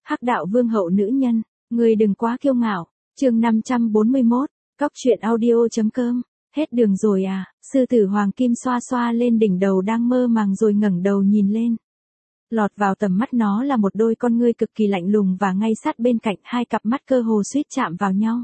Hắc đạo vương hậu nữ nhân, người đừng quá kiêu ngạo. Chương 541, Cóc truyện audio.com. Hết đường rồi à? Sư tử hoàng kim xoa xoa lên đỉnh đầu đang mơ màng rồi ngẩng đầu nhìn lên. Lọt vào tầm mắt nó là một đôi con ngươi cực kỳ lạnh lùng và ngay sát bên cạnh, hai cặp mắt cơ hồ suýt chạm vào nhau.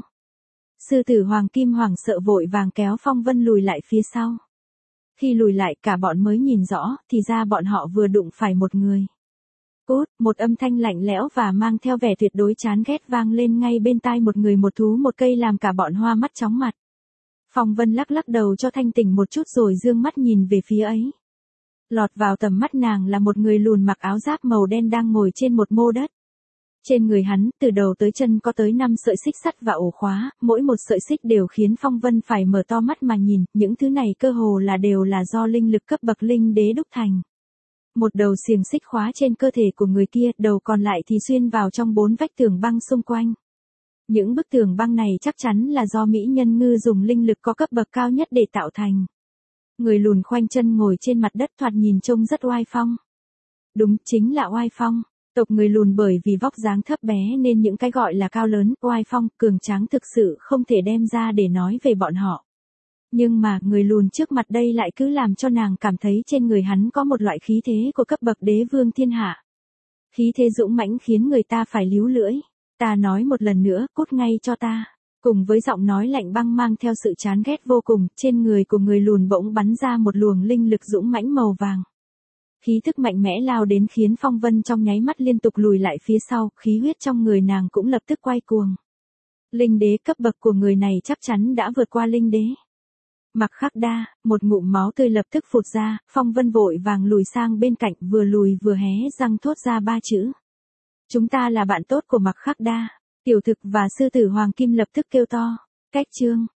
Sư tử hoàng kim hoảng sợ vội vàng kéo Phong Vân lùi lại phía sau. Khi lùi lại cả bọn mới nhìn rõ, thì ra bọn họ vừa đụng phải một người. Cút, một âm thanh lạnh lẽo và mang theo vẻ tuyệt đối chán ghét vang lên ngay bên tai một người một thú một cây làm cả bọn hoa mắt chóng mặt. Phong Vân lắc lắc đầu cho thanh tỉnh một chút rồi dương mắt nhìn về phía ấy. Lọt vào tầm mắt nàng là một người lùn mặc áo giáp màu đen đang ngồi trên một mô đất. Trên người hắn, từ đầu tới chân có tới 5 sợi xích sắt và ổ khóa, mỗi một sợi xích đều khiến Phong Vân phải mở to mắt mà nhìn, những thứ này cơ hồ đều là do linh lực cấp bậc linh đế đúc thành. Một đầu xiềng xích khóa trên cơ thể của người kia, đầu còn lại thì xuyên vào trong 4 vách tường băng xung quanh. Những bức tường băng này chắc chắn là do mỹ nhân ngư dùng linh lực có cấp bậc cao nhất để tạo thành. Người lùn khoanh chân ngồi trên mặt đất thoạt nhìn trông rất oai phong. Đúng, chính là oai phong. Tộc người lùn bởi vì vóc dáng thấp bé nên những cái gọi là cao lớn, oai phong, cường tráng thực sự không thể đem ra để nói về bọn họ. Nhưng mà người lùn trước mặt đây lại cứ làm cho nàng cảm thấy trên người hắn có một loại khí thế của cấp bậc đế vương thiên hạ. Khí thế dũng mãnh khiến người ta phải líu lưỡi. Ta nói một lần nữa, cút ngay cho ta. Cùng với giọng nói lạnh băng mang theo sự chán ghét vô cùng, trên người của người lùn bỗng bắn ra một luồng linh lực dũng mãnh màu vàng. Khí thức mạnh mẽ lao đến khiến Phong Vân trong nháy mắt liên tục lùi lại phía sau, khí huyết trong người nàng cũng lập tức quay cuồng. Linh đế cấp bậc của người này chắc chắn đã vượt qua linh đế. Mặc Khắc Đa, một ngụm máu tươi lập tức phụt ra, Phong Vân vội vàng lùi sang bên cạnh, vừa lùi vừa hé răng thốt ra 3 chữ. Chúng ta là bạn tốt của Mặc Khắc Đa. Tiểu Thực và sư tử hoàng kim lập tức kêu to. Cách chương.